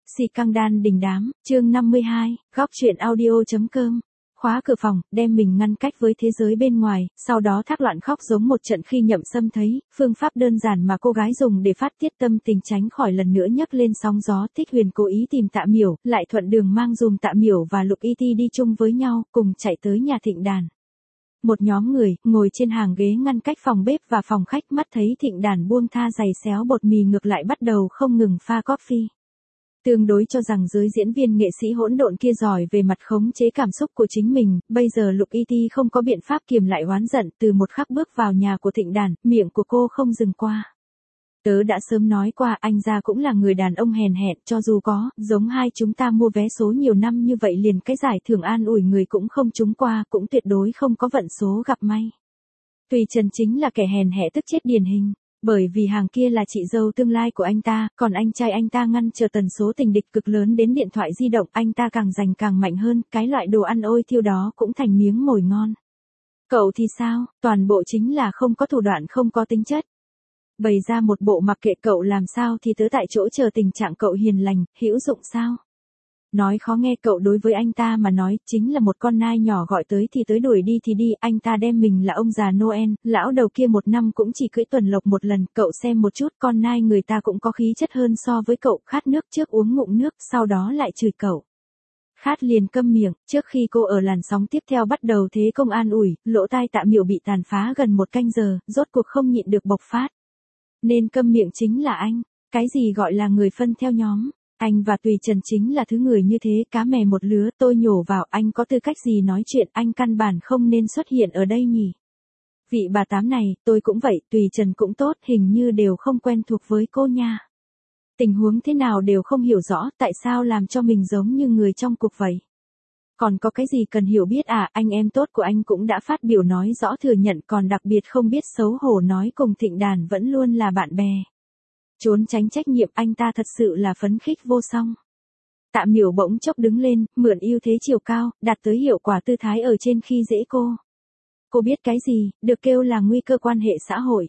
Xì căng đan đình đám, chương 52, góc truyện audio.com. Khóa cửa phòng, đem mình ngăn cách với thế giới bên ngoài, sau đó thác loạn khóc giống một trận khi Nhậm Sâm thấy, phương pháp đơn giản mà cô gái dùng để phát tiết tâm tình tránh khỏi lần nữa nhấc lên sóng gió. Thích Huyền cố ý tìm Tạ Miểu, lại thuận đường mang dùm Tạ Miểu và Lục Y Ti đi chung với nhau, cùng chạy tới nhà Thịnh Đàn. Một nhóm người, ngồi trên hàng ghế ngăn cách phòng bếp và phòng khách, mắt thấy Thịnh Đàn buông tha giày xéo bột mì ngược lại bắt đầu không ngừng pha coffee. Tương đối cho rằng giới diễn viên nghệ sĩ hỗn độn kia giỏi về mặt khống chế cảm xúc của chính mình, bây giờ Lục Y Ti không có biện pháp kiềm lại oán giận. Từ một khắc bước vào nhà của Thịnh Đàn, miệng của cô không dừng qua. Tớ đã sớm nói qua, anh ra cũng là người đàn ông hèn hẹn, cho dù có, giống hai chúng ta mua vé số nhiều năm như vậy liền cái giải thưởng an ủi người cũng không trúng qua, cũng tuyệt đối không có vận số gặp may. Tùy Trần chính là kẻ hèn hẹ tức chết điển hình. Bởi vì hàng kia là chị dâu tương lai của anh ta, còn anh trai anh ta ngăn chờ tần số tình địch cực lớn đến điện thoại di động, anh ta càng giành càng mạnh hơn, cái loại đồ ăn ôi thiêu đó cũng thành miếng mồi ngon. Cậu thì sao, toàn bộ chính là không có thủ đoạn, không có tính chất. Bày ra một bộ mặc kệ cậu làm sao thì tớ tại chỗ chờ tình trạng cậu hiền lành, hữu dụng sao. Nói khó nghe, cậu đối với anh ta mà nói chính là một con nai nhỏ, gọi tới thì tới, đuổi đi thì đi. Anh ta đem mình là ông già Noel, lão đầu kia một năm cũng chỉ cưỡi tuần lộc một lần. Cậu xem một chút, con nai người ta cũng có khí chất hơn so với cậu. Khát nước trước uống ngụm nước, sau đó lại chửi cậu. Khát liền câm miệng. Trước khi cô ở làn sóng tiếp theo bắt đầu thế công an ủi, lỗ tai Tạ Miểu bị tàn phá gần một canh giờ, rốt cuộc không nhịn được bộc phát. Nên câm miệng chính là anh. Cái gì gọi là người phân theo nhóm? Anh và Tùy Trần chính là thứ người như thế, cá mè một lứa. Tôi nhổ vào, anh có tư cách gì nói chuyện, anh căn bản không nên xuất hiện ở đây nhỉ. Vị bà tám này, tôi cũng vậy, Tùy Trần cũng tốt, hình như đều không quen thuộc với cô nha. Tình huống thế nào đều không hiểu rõ, tại sao làm cho mình giống như người trong cuộc vậy. Còn có cái gì cần hiểu biết à, anh em tốt của anh cũng đã phát biểu nói rõ thừa nhận, còn đặc biệt không biết xấu hổ nói cùng Thịnh Đàn vẫn luôn là bạn bè. Trốn tránh trách nhiệm, anh ta thật sự là phấn khích vô song. Tạ Miểu bỗng chốc đứng lên, mượn ưu thế chiều cao, đạt tới hiệu quả tư thái ở trên khi dễ cô. Cô biết cái gì, được kêu là nguy cơ quan hệ xã hội.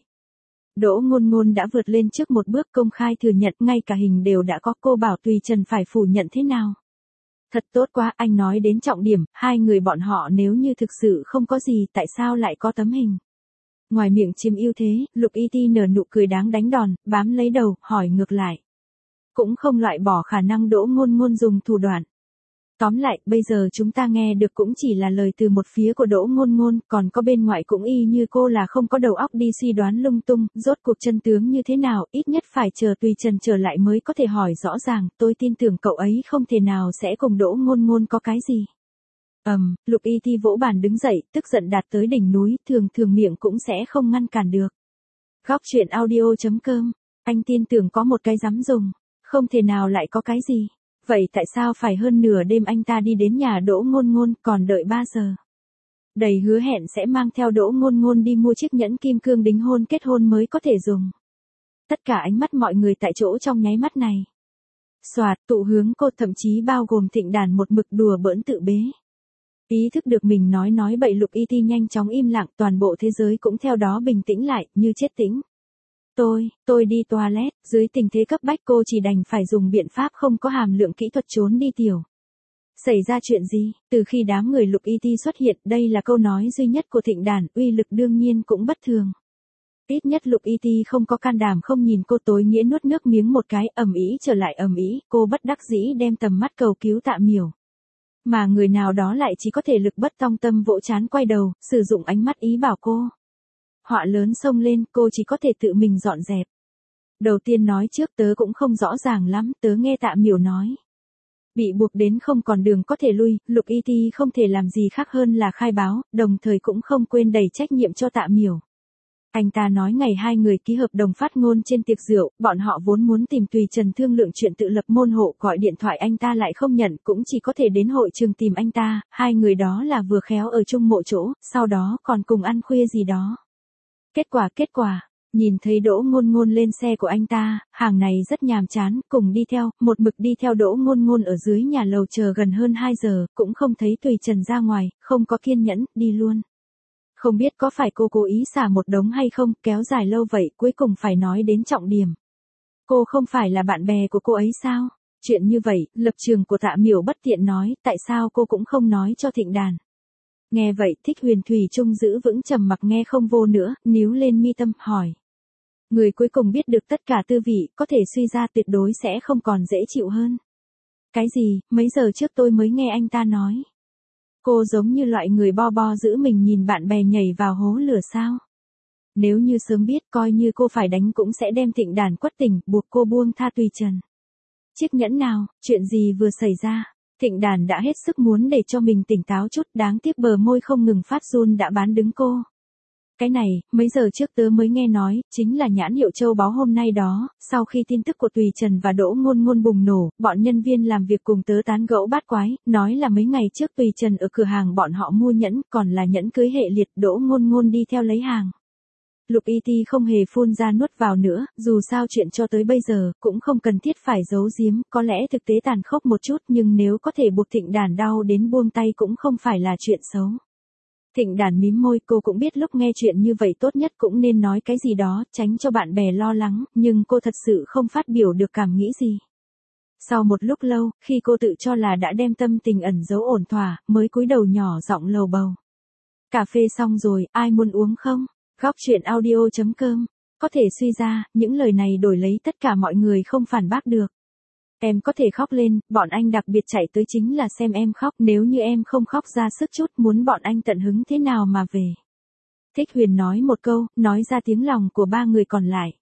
Đỗ Ngôn Ngôn đã vượt lên trước một bước, công khai thừa nhận, ngay cả hình đều đã có. Cô bảo Tùy Trần phải phủ nhận thế nào? Thật tốt quá, anh nói đến trọng điểm, hai người bọn họ nếu như thực sự không có gì, tại sao lại có tấm hình? Ngoài miệng chiếm ưu thế, Lục Y Ti nở nụ cười đáng đánh đòn, bám lấy đầu, hỏi ngược lại. Cũng không loại bỏ khả năng Đỗ Ngôn Ngôn dùng thủ đoạn. Tóm lại, bây giờ chúng ta nghe được cũng chỉ là lời từ một phía của Đỗ Ngôn Ngôn, còn có bên ngoài cũng y như cô là không có đầu óc đi suy đoán lung tung. Rốt cuộc chân tướng như thế nào, ít nhất phải chờ Tùy Trần trở lại mới có thể hỏi rõ ràng. Tôi tin tưởng cậu ấy không thể nào sẽ cùng Đỗ Ngôn Ngôn có cái gì. Lục Y Ti vỗ bàn đứng dậy, tức giận đạt tới đỉnh núi, thường miệng cũng sẽ không ngăn cản được. Góc truyện audio.com. Anh tin tưởng có một cái dám dùng, không thể nào lại có cái gì. Vậy tại sao phải hơn nửa đêm anh ta đi đến nhà Đỗ Ngôn Ngôn, còn đợi 3 giờ? Đầy hứa hẹn sẽ mang theo Đỗ Ngôn Ngôn đi mua chiếc nhẫn kim cương đính hôn kết hôn mới có thể dùng. Tất cả ánh mắt mọi người tại chỗ trong nháy mắt này. Soạt, tụ hướng cô, thậm chí bao gồm Thịnh Đàn một mực đùa bỡn tự bế. Ý thức được mình nói bậy, Lục Y Ti nhanh chóng im lặng, toàn bộ thế giới cũng theo đó bình tĩnh lại, như chết tĩnh. Tôi đi toilet, dưới tình thế cấp bách cô chỉ đành phải dùng biện pháp không có hàm lượng kỹ thuật trốn đi tiểu. Xảy ra chuyện gì? Từ khi đám người Lục Y Ti xuất hiện, đây là câu nói duy nhất của Thịnh Đàn, uy lực đương nhiên cũng bất thường. Ít nhất Lục Y Ti không có can đảm không nhìn cô, tối nghĩa nuốt nước miếng một cái, ầm ĩ trở lại ầm ĩ, cô bất đắc dĩ đem tầm mắt cầu cứu Tạ Miểu. Mà người nào đó lại chỉ có thể lực bất tòng tâm vỗ trán quay đầu, sử dụng ánh mắt ý bảo cô. Họa lớn xông lên, cô chỉ có thể tự mình dọn dẹp. Đầu tiên nói trước, tớ cũng không rõ ràng lắm, tớ nghe Tạ Miểu nói. Bị buộc đến không còn đường có thể lui, Lục Y Ti không thể làm gì khác hơn là khai báo, đồng thời cũng không quên đẩy trách nhiệm cho Tạ Miểu. Anh ta nói ngày hai người ký hợp đồng phát ngôn trên tiệc rượu, bọn họ vốn muốn tìm Tùy Trần thương lượng chuyện tự lập môn hộ, gọi điện thoại anh ta lại không nhận, cũng chỉ có thể đến hội trường tìm anh ta. Hai người đó là vừa khéo ở chung một chỗ, sau đó còn cùng ăn khuya gì đó. Kết quả, nhìn thấy Đỗ Ngôn Ngôn lên xe của anh ta, hàng này rất nhàm chán, cùng đi theo, một mực đi theo Đỗ Ngôn Ngôn ở dưới nhà lầu chờ gần hơn 2 giờ, cũng không thấy Tùy Trần ra ngoài, không có kiên nhẫn, đi luôn. Không biết có phải cô cố ý xả một đống hay không, kéo dài lâu vậy, cuối cùng phải nói đến trọng điểm. Cô không phải là bạn bè của cô ấy sao? Chuyện như vậy, lập trường của Tạ Miểu bất tiện nói, tại sao cô cũng không nói cho Thịnh Đàn. Nghe vậy Thích Huyền thủy chung giữ vững trầm mặc nghe không vô nữa, níu lên mi tâm, hỏi. Người cuối cùng biết được tất cả tư vị, có thể suy ra tuyệt đối sẽ không còn dễ chịu hơn. Cái gì, mấy giờ trước tôi mới nghe anh ta nói. Cô giống như loại người bo bo giữ mình nhìn bạn bè nhảy vào hố lửa sao. Nếu như sớm biết coi như cô phải đánh cũng sẽ đem Thịnh Đàn quất tỉnh, buộc cô buông tha Tùy Trần. Chiếc nhẫn nào, chuyện gì vừa xảy ra. Thịnh Đàn đã hết sức muốn để cho mình tỉnh táo chút, đáng tiếc bờ môi không ngừng phát run đã bán đứng cô. Cái này, mấy giờ trước tớ mới nghe nói, chính là nhãn hiệu châu báu hôm nay đó, sau khi tin tức của Tùy Trần và Đỗ Ngôn Ngôn bùng nổ, bọn nhân viên làm việc cùng tớ tán gẫu bát quái, nói là mấy ngày trước Tùy Trần ở cửa hàng bọn họ mua nhẫn, còn là nhẫn cưới hệ liệt, Đỗ Ngôn Ngôn đi theo lấy hàng. Lục Y Ti không hề phun ra nuốt vào nữa, dù sao chuyện cho tới bây giờ, cũng không cần thiết phải giấu giếm, có lẽ thực tế tàn khốc một chút nhưng nếu có thể buộc Thịnh Đàn đau đến buông tay cũng không phải là chuyện xấu. Thịnh Đàn mím môi, cô cũng biết lúc nghe chuyện như vậy tốt nhất cũng nên nói cái gì đó, tránh cho bạn bè lo lắng, nhưng cô thật sự không phát biểu được cảm nghĩ gì. Sau một lúc lâu, khi cô tự cho là đã đem tâm tình ẩn giấu ổn thỏa, mới cúi đầu nhỏ giọng lầu bầu. Cà phê xong rồi, ai muốn uống không? Góc chuyện audio.com. Có thể suy ra, những lời này đổi lấy tất cả mọi người không phản bác được. Em có thể khóc lên, bọn anh đặc biệt chạy tới chính là xem em khóc, nếu như em không khóc ra sức chút muốn bọn anh tận hứng thế nào mà về. Thích Huyền nói một câu, nói ra tiếng lòng của ba người còn lại.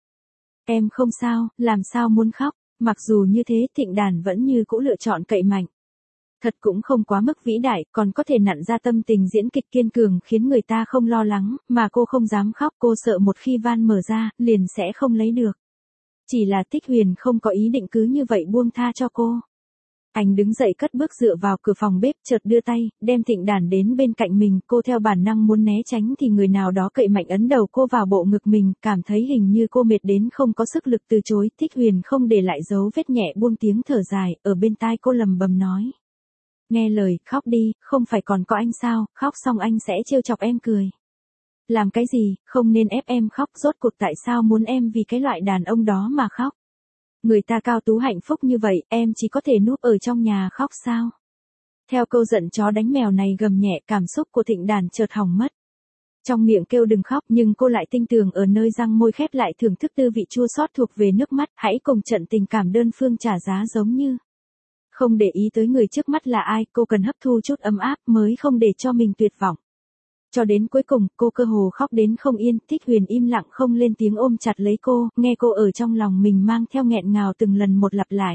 Em không sao, làm sao muốn khóc, mặc dù như thế Thịnh Đàn vẫn như cũ lựa chọn cậy mạnh. Thật cũng không quá mức vĩ đại, còn có thể nặn ra tâm tình diễn kịch kiên cường khiến người ta không lo lắng, mà cô không dám khóc, cô sợ một khi van mở ra, liền sẽ không lấy được. Chỉ là Thích Huyền không có ý định cứ như vậy buông tha cho cô. Anh đứng dậy cất bước dựa vào cửa phòng bếp, chợt đưa tay, đem Thịnh Đàn đến bên cạnh mình, cô theo bản năng muốn né tránh thì người nào đó cậy mạnh ấn đầu cô vào bộ ngực mình, cảm thấy hình như cô mệt đến không có sức lực từ chối, Thích Huyền không để lại dấu vết nhẹ buông tiếng thở dài, ở bên tai cô lầm bầm nói. Nghe lời, khóc đi, không phải còn có anh sao, khóc xong anh sẽ trêu chọc em cười. Làm cái gì, không nên ép em khóc, rốt cuộc tại sao muốn em vì cái loại đàn ông đó mà khóc. Người ta cao tú hạnh phúc như vậy, em chỉ có thể núp ở trong nhà khóc sao. Theo câu giận chó đánh mèo này gầm nhẹ, cảm xúc của Thịnh Đàn chợt hỏng mất. Trong miệng kêu đừng khóc nhưng cô lại tinh tường ở nơi răng môi khép lại thưởng thức tư vị chua xót thuộc về nước mắt, hãy cùng trận tình cảm đơn phương trả giá giống như. Không để ý tới người trước mắt là ai, cô cần hấp thu chút ấm áp mới không để cho mình tuyệt vọng. Cho đến cuối cùng, cô cơ hồ khóc đến không yên, Thích Huyền im lặng không lên tiếng ôm chặt lấy cô, nghe cô ở trong lòng mình mang theo nghẹn ngào từng lần một lặp lại.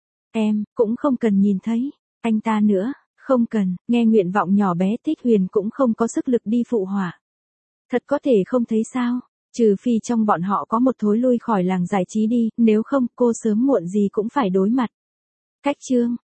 Em, cũng không cần nhìn thấy, anh ta nữa, không cần, nghe nguyện vọng nhỏ bé Thích Huyền cũng không có sức lực đi phụ họa. Thật có thể không thấy sao, trừ phi trong bọn họ có một thối lui khỏi làng giải trí đi, nếu không cô sớm muộn gì cũng phải đối mặt. Cách chương